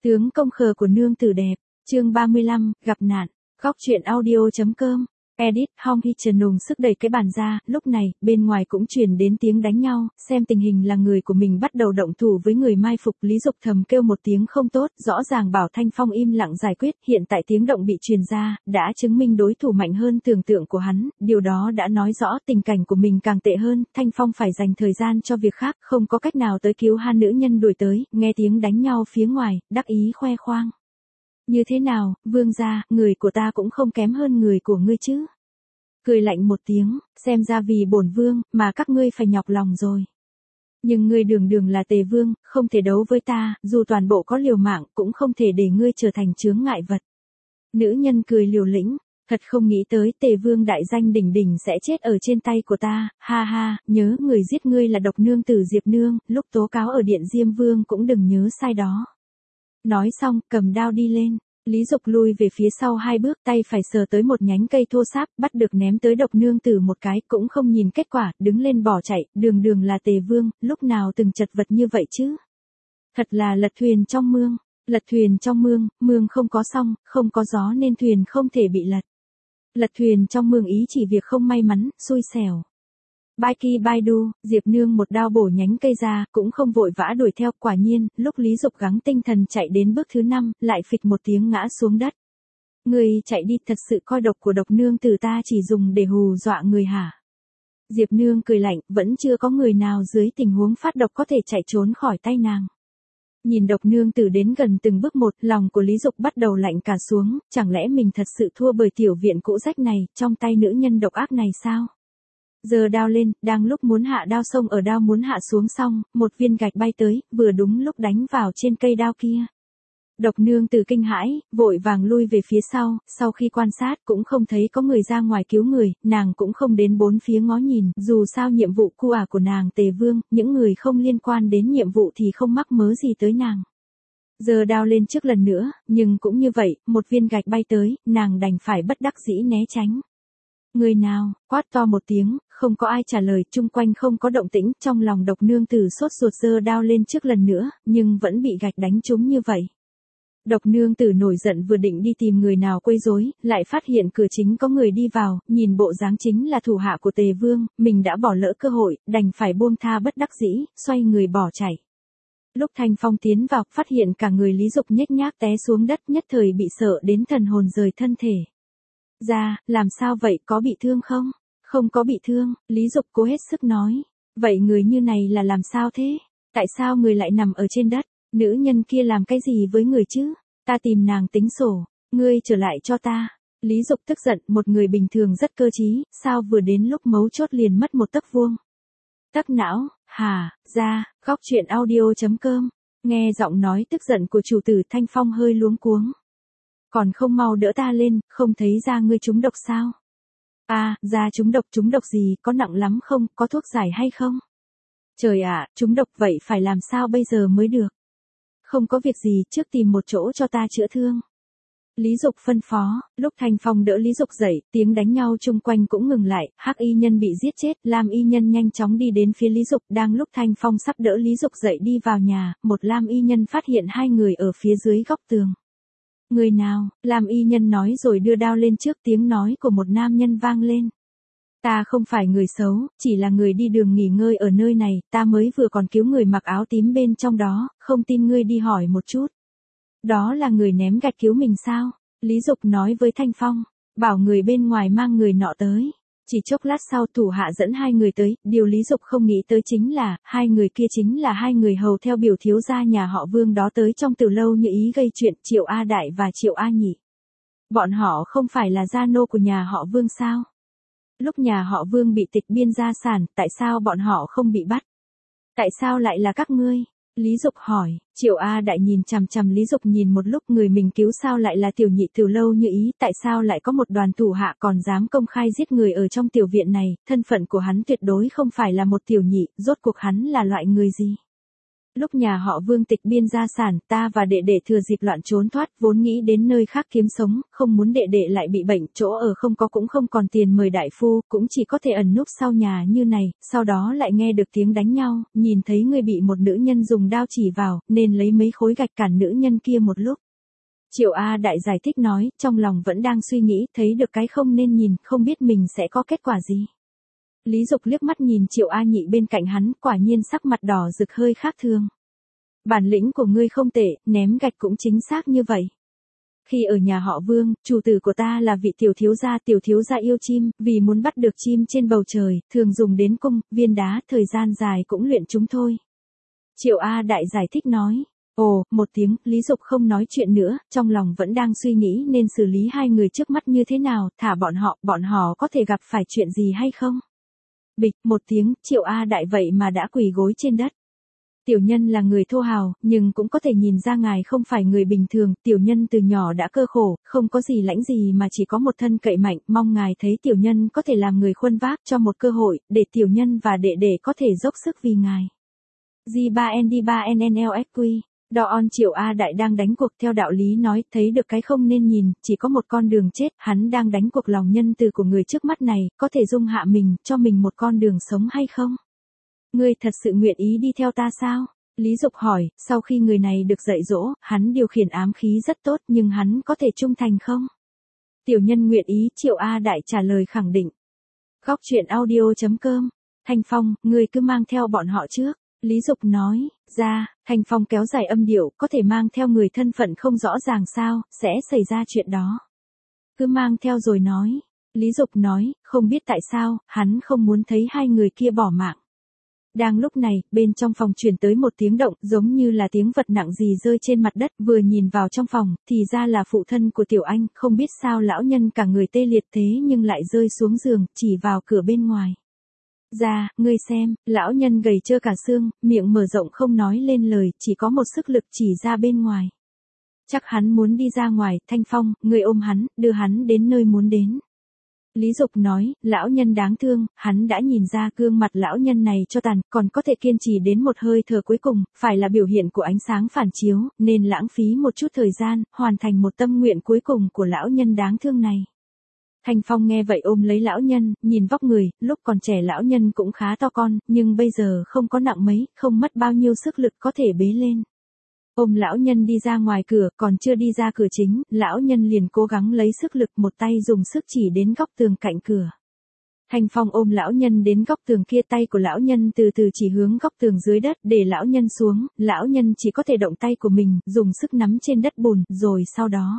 Tướng công khờ của nương tử đẹp, chương 35, gặp nạn, góc truyện audio.com, edit, Hong Hee Trần nùng sức đẩy cái bàn ra, lúc này, bên ngoài cũng truyền đến tiếng đánh nhau, xem tình hình là người của mình bắt đầu động thủ với người mai phục, Lý Dục thầm kêu một tiếng không tốt, rõ ràng bảo Thanh Phong im lặng giải quyết, hiện tại tiếng động bị truyền ra, đã chứng minh đối thủ mạnh hơn tưởng tượng của hắn, điều đó đã nói rõ tình cảnh của mình càng tệ hơn, Thanh Phong phải dành thời gian cho việc khác, không có cách nào tới cứu hai nữ nhân đuổi tới, nghe tiếng đánh nhau phía ngoài, đắc ý khoe khoang. Như thế nào, vương gia, người của ta cũng không kém hơn người của ngươi chứ. Cười lạnh một tiếng, xem ra vì bổn vương, mà các ngươi phải nhọc lòng rồi. Nhưng ngươi đường đường là Tề vương, không thể đấu với ta, dù toàn bộ có liều mạng, cũng không thể để ngươi trở thành chướng ngại vật. Nữ nhân cười liều lĩnh, thật không nghĩ tới Tề vương đại danh đỉnh đỉnh sẽ chết ở trên tay của ta, ha ha, nhớ người giết ngươi là độc nương tử Diệp Nương, lúc tố cáo ở điện Diêm Vương cũng đừng nhớ sai đó. Nói xong, cầm đao đi lên. Lý Dục lui về phía sau hai bước, tay phải sờ tới một nhánh cây thô sáp, bắt được ném tới độc nương tử một cái, cũng không nhìn kết quả, đứng lên bỏ chạy, đường đường là Tề vương, lúc nào từng chật vật như vậy chứ. Thật là lật thuyền trong mương, lật thuyền trong mương, mương không có song, không có gió nên thuyền không thể bị lật. Lật thuyền trong mương ý chỉ việc không may mắn, xui xẻo. Bai ki bai đu, Diệp Nương một đao bổ nhánh cây ra, cũng không vội vã đuổi theo, quả nhiên, lúc Lý Dục gắng tinh thần chạy đến bước thứ 5, lại phịch một tiếng ngã xuống đất. Người chạy đi, thật sự coi độc của độc nương tử ta chỉ dùng để hù dọa người hả? Diệp Nương cười lạnh, vẫn chưa có người nào dưới tình huống phát độc có thể chạy trốn khỏi tay nàng. Nhìn độc nương tử đến gần từng bước một, lòng của Lý Dục bắt đầu lạnh cả xuống, chẳng lẽ mình thật sự thua bởi tiểu viện cũ rách này, trong tay nữ nhân độc ác này sao? Giơ đao lên, đang lúc muốn hạ đao xông ở đao muốn hạ xuống xong, một viên gạch bay tới, vừa đúng lúc đánh vào trên cây đao kia. Độc nương tử kinh hãi, vội vàng lui về phía sau khi quan sát cũng không thấy có người ra ngoài cứu người, nàng cũng không đến bốn phía ngó nhìn, dù sao nhiệm vụ của nàng Tề vương, những người không liên quan đến nhiệm vụ thì không mắc mớ gì tới nàng. Giơ đao lên trước lần nữa, nhưng cũng như vậy, một viên gạch bay tới, nàng đành phải bất đắc dĩ né tránh. Người nào, quát to một tiếng, không có ai trả lời, chung quanh không có động tĩnh, trong lòng độc nương tử sốt ruột giơ đao lên trước lần nữa, nhưng vẫn bị gạch đánh trúng như vậy. Độc nương tử nổi giận vừa định đi tìm người nào quấy rối, lại phát hiện cửa chính có người đi vào, nhìn bộ dáng chính là thủ hạ của Tề vương, mình đã bỏ lỡ cơ hội, đành phải buông tha bất đắc dĩ, xoay người bỏ chạy. Lúc Thanh Phong tiến vào, phát hiện cả người Lý Dục nhếch nhác té xuống đất, nhất thời bị sợ đến thần hồn rời thân thể. Ra, làm sao vậy, có bị thương không? Không có bị thương, Lý Dục cố hết sức nói. Vậy người như này là làm sao thế? Tại sao người lại nằm ở trên đất? Nữ nhân kia làm cái gì với người chứ? Ta tìm nàng tính sổ, ngươi trở lại cho ta. Lý Dục tức giận, một người bình thường rất cơ trí, sao vừa đến lúc mấu chốt liền mất một tấc vuông. Tấc não, hả, ra, góc truyện audio.com. Nghe giọng nói tức giận của chủ tử Thanh Phong hơi luống cuống. Còn không mau đỡ ta lên, không thấy ra ngươi trúng độc sao? À, ra trúng độc gì, có nặng lắm không, có thuốc giải hay không? Trời ạ, trúng độc vậy phải làm sao bây giờ mới được? Không có việc gì, trước tìm một chỗ cho ta chữa thương. Lý Dục phân phó, lúc Thanh Phong đỡ Lý Dục dậy, tiếng đánh nhau chung quanh cũng ngừng lại, Hắc y nhân bị giết chết, Lam y nhân nhanh chóng đi đến phía Lý Dục, đang lúc Thanh Phong sắp đỡ Lý Dục dậy đi vào nhà, một Lam y nhân phát hiện hai người ở phía dưới góc tường. Người nào, Lam y nhân nói rồi đưa đao lên trước, tiếng nói của một nam nhân vang lên. Ta không phải người xấu, chỉ là người đi đường nghỉ ngơi ở nơi này, ta mới vừa còn cứu người mặc áo tím bên trong đó, không tin ngươi đi hỏi một chút. Đó là người ném gạch cứu mình sao? Lý Dục nói với Thanh Phong, bảo người bên ngoài mang người nọ tới. Chỉ chốc lát sau thủ hạ dẫn hai người tới, điều Lý Dục không nghĩ tới chính là, hai người kia chính là hai người hầu theo biểu thiếu gia nhà họ Vương đó tới trong từ lâu như ý gây chuyện, Triệu A Đại và Triệu A Nhị. Bọn họ không phải là gia nô của nhà họ Vương sao? Lúc nhà họ Vương bị tịch biên gia sản, tại sao bọn họ không bị bắt? Tại sao lại là các ngươi? Lý Dục hỏi, Triệu A Đại nhìn chằm chằm Lý Dục nhìn một lúc, người mình cứu sao lại là tiểu nhị từ lâu như ý, tại sao lại có một đoàn thủ hạ còn dám công khai giết người ở trong tiểu viện này, thân phận của hắn tuyệt đối không phải là một tiểu nhị, rốt cuộc hắn là loại người gì? Lúc nhà họ Vương tịch biên gia sản, ta và đệ đệ thừa dịp loạn trốn thoát, vốn nghĩ đến nơi khác kiếm sống, không muốn đệ đệ lại bị bệnh, chỗ ở không có cũng không còn tiền mời đại phu, cũng chỉ có thể ẩn núp sau nhà như này, sau đó lại nghe được tiếng đánh nhau, nhìn thấy người bị một nữ nhân dùng đao chỉ vào, nên lấy mấy khối gạch cản nữ nhân kia một lúc. Triệu A Đại giải thích nói, trong lòng vẫn đang suy nghĩ, thấy được cái không nên nhìn, không biết mình sẽ có kết quả gì. Lý Dục liếc mắt nhìn Triệu A Nhị bên cạnh hắn, quả nhiên sắc mặt đỏ rực hơi khác thường. Bản lĩnh của ngươi không tệ, ném gạch cũng chính xác như vậy. Khi ở nhà họ Vương, chủ tử của ta là vị tiểu thiếu gia yêu chim, vì muốn bắt được chim trên bầu trời, thường dùng đến cung, viên đá, thời gian dài cũng luyện chúng thôi. Triệu A Đại giải thích nói. Ồ, một tiếng, Lý Dục không nói chuyện nữa, trong lòng vẫn đang suy nghĩ nên xử lý hai người trước mắt như thế nào, thả bọn họ có thể gặp phải chuyện gì hay không. Bịch, một tiếng, Triệu A Đại vậy mà đã quỳ gối trên đất. Tiểu nhân là người thô hào, nhưng cũng có thể nhìn ra ngài không phải người bình thường, tiểu nhân từ nhỏ đã cơ khổ, không có gì lãnh gì mà chỉ có một thân cậy mạnh, mong ngài thấy tiểu nhân có thể làm người khuân vác cho một cơ hội, để tiểu nhân và đệ đệ có thể dốc sức vì ngài. G3ND3NNLXQ Đòn Triệu A Đại đang đánh cuộc theo đạo lý nói, thấy được cái không nên nhìn, chỉ có một con đường chết, hắn đang đánh cuộc lòng nhân từ của người trước mắt này, có thể dung hạ mình, cho mình một con đường sống hay không? Ngươi thật sự nguyện ý đi theo ta sao? Lý Dục hỏi, sau khi người này được dạy dỗ, hắn điều khiển ám khí rất tốt nhưng hắn có thể trung thành không? Tiểu nhân nguyện ý, Triệu A Đại trả lời khẳng định. Góc truyện audio.com Thanh Phong, ngươi cứ mang theo bọn họ trước. Lý Dục nói, ra, Thanh Phong kéo dài âm điệu, có thể mang theo người thân phận không rõ ràng sao, sẽ xảy ra chuyện đó. Cứ mang theo rồi nói. Lý Dục nói, không biết tại sao, hắn không muốn thấy hai người kia bỏ mạng. Đang lúc này, bên trong phòng truyền tới một tiếng động, giống như là tiếng vật nặng gì rơi trên mặt đất, vừa nhìn vào trong phòng, thì ra là phụ thân của Tiểu Anh, không biết sao lão nhân cả người tê liệt thế nhưng lại rơi xuống giường, chỉ vào cửa bên ngoài. Ra, ngươi xem, lão nhân gầy trơ cả xương, miệng mở rộng không nói lên lời, chỉ có một sức lực chỉ ra bên ngoài. Chắc hắn muốn đi ra ngoài, Thanh Phong, ngươi ôm hắn, đưa hắn đến nơi muốn đến. Lý Dục nói, lão nhân đáng thương, hắn đã nhìn ra gương mặt lão nhân này cho tàn, còn có thể kiên trì đến một hơi thở cuối cùng, phải là biểu hiện của ánh sáng phản chiếu, nên lãng phí một chút thời gian, hoàn thành một tâm nguyện cuối cùng của lão nhân đáng thương này. Thanh Phong nghe vậy ôm lấy lão nhân, nhìn vóc người, lúc còn trẻ lão nhân cũng khá to con, nhưng bây giờ không có nặng mấy, không mất bao nhiêu sức lực có thể bế lên. Ôm lão nhân đi ra ngoài cửa, còn chưa đi ra cửa chính, lão nhân liền cố gắng lấy sức lực, một tay dùng sức chỉ đến góc tường cạnh cửa. Thanh Phong ôm lão nhân đến góc tường kia, tay của lão nhân từ từ chỉ hướng góc tường dưới đất, để lão nhân xuống, lão nhân chỉ có thể động tay của mình, dùng sức nắm trên đất bùn, rồi sau đó.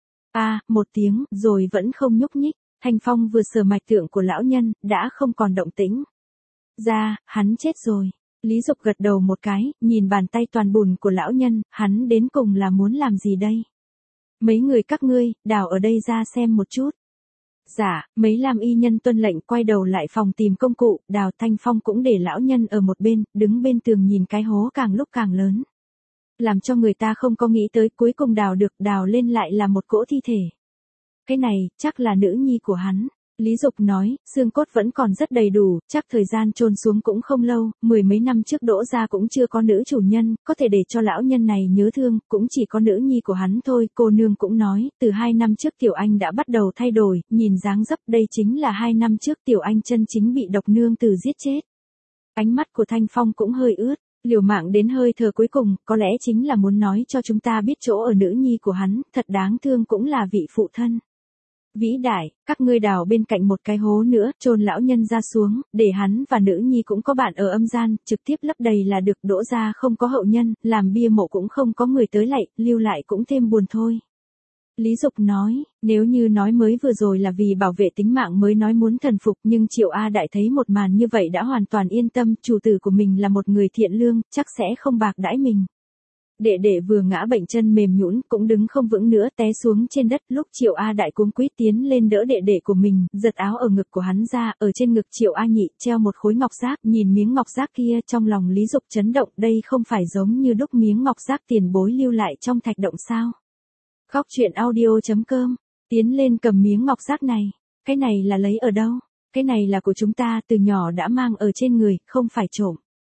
Một tiếng, rồi vẫn không nhúc nhích. Thanh Phong vừa sờ mạch tượng của lão nhân, đã không còn động tĩnh. Ra, hắn chết rồi. Lý Dục gật đầu một cái, nhìn bàn tay toàn bùn của lão nhân, hắn đến cùng là muốn làm gì đây? Mấy người các ngươi, đào ở đây ra xem một chút. Dạ, mấy làm y nhân tuân lệnh quay đầu lại phòng tìm công cụ, đào. Thanh Phong cũng để lão nhân ở một bên, đứng bên tường nhìn cái hố càng lúc càng lớn. Làm cho người ta không có nghĩ tới, cuối cùng đào được, đào lên lại là một cỗ thi thể. Cái này, chắc là nữ nhi của hắn. Lý Dục nói, xương cốt vẫn còn rất đầy đủ, chắc thời gian chôn xuống cũng không lâu, 10 mấy năm trước đỗ ra cũng chưa có nữ chủ nhân, có thể để cho lão nhân này nhớ thương, cũng chỉ có nữ nhi của hắn thôi. Cô nương cũng nói, từ 2 năm trước Tiểu Anh đã bắt đầu thay đổi, nhìn dáng dấp đây chính là 2 năm trước Tiểu Anh chân chính bị độc nương tử giết chết. Ánh mắt của Thanh Phong cũng hơi ướt, liều mạng đến hơi thở cuối cùng, có lẽ chính là muốn nói cho chúng ta biết chỗ ở nữ nhi của hắn, thật đáng thương cũng là vị phụ thân. Vĩ đại, các ngươi đào bên cạnh một cái hố nữa, chôn lão nhân ra xuống, để hắn và nữ nhi cũng có bạn ở âm gian, trực tiếp lấp đầy là được. Đỗ ra không có hậu nhân, làm bia mộ cũng không có người tới lạy, lưu lại cũng thêm buồn thôi. Lý Dục nói, nếu như nói mới vừa rồi là vì bảo vệ tính mạng mới nói muốn thần phục, nhưng Triệu A Đại thấy một màn như vậy đã hoàn toàn yên tâm, chủ tử của mình là một người thiện lương, chắc sẽ không bạc đãi mình. Đệ đệ vừa ngã bệnh chân mềm nhũn, cũng đứng không vững nữa, té xuống trên đất. Lúc Triệu A Đại cuống quýt tiến lên đỡ đệ đệ của mình, giật áo ở ngực của hắn ra, ở trên ngực Triệu A Nhị treo một khối ngọc giác, nhìn miếng ngọc giác kia, trong lòng Lý Dục chấn động, đây không phải giống như đúc miếng ngọc giác tiền bối lưu lại trong thạch động sao? Góc truyện audio.com Tiến lên cầm miếng ngọc giác này, cái này là lấy ở đâu? Cái này là của chúng ta, từ nhỏ đã mang ở trên người, không phải trộm.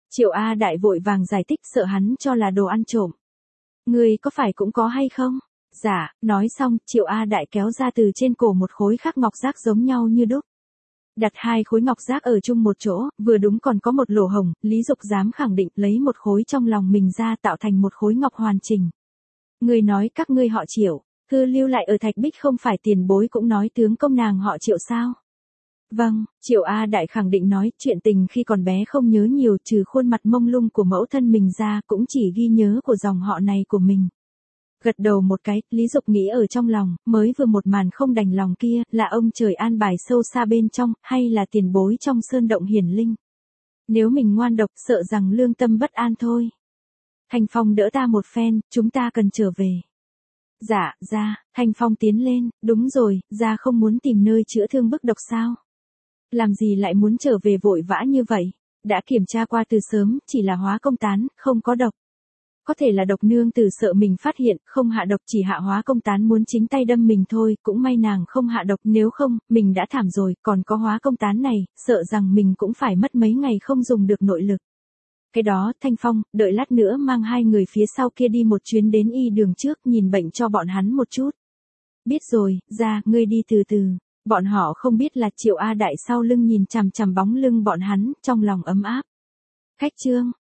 Triệu A Đại vội vàng giải thích sợ hắn cho là đồ ăn trộm. Ngươi có phải cũng có hay không? Dạ, nói xong, Triệu A Đại kéo ra từ trên cổ một khối khắc ngọc giác giống nhau như đúc. Đặt hai khối ngọc giác ở chung một chỗ, vừa đúng còn có một lỗ hổng, Lý Dục dám khẳng định lấy một khối trong lòng mình ra tạo thành một khối ngọc hoàn chỉnh. Người nói các ngươi họ Triệu, thư lưu lại ở Thạch Bích không phải tiền bối cũng nói tướng công nàng họ Triệu sao? Vâng, Triệu A Đại khẳng định nói chuyện tình khi còn bé không nhớ nhiều trừ khuôn mặt mông lung của mẫu thân mình ra cũng chỉ ghi nhớ của dòng họ này của mình. Gật đầu một cái, Lý Dục nghĩ ở trong lòng, mới vừa một màn không đành lòng kia, là ông trời an bài sâu xa bên trong, hay là tiền bối trong sơn động hiển linh. Nếu mình ngoan độc, sợ rằng lương tâm bất an thôi. Thanh Phong đỡ ta một phen, chúng ta cần trở về. Dạ, ra, Thanh Phong tiến lên, đúng rồi, ra không muốn tìm nơi chữa thương bức độc sao? Làm gì lại muốn trở về vội vã như vậy? Đã kiểm tra qua từ sớm, chỉ là hóa công tán, không có độc. Có thể là độc nương tử sợ mình phát hiện, không hạ độc chỉ hạ hóa công tán muốn chính tay đâm mình thôi, cũng may nàng không hạ độc, nếu không, mình đã thảm rồi, còn có hóa công tán này, sợ rằng mình cũng phải mất mấy ngày không dùng được nội lực. Cái đó, Thanh Phong, đợi lát nữa mang hai người phía sau kia đi một chuyến đến y đường trước, nhìn bệnh cho bọn hắn một chút. Biết rồi, ra, ngươi đi từ từ. Bọn họ không biết là Triệu A Đại sau lưng nhìn chằm chằm bóng lưng bọn hắn, trong lòng ấm áp. Khách trương,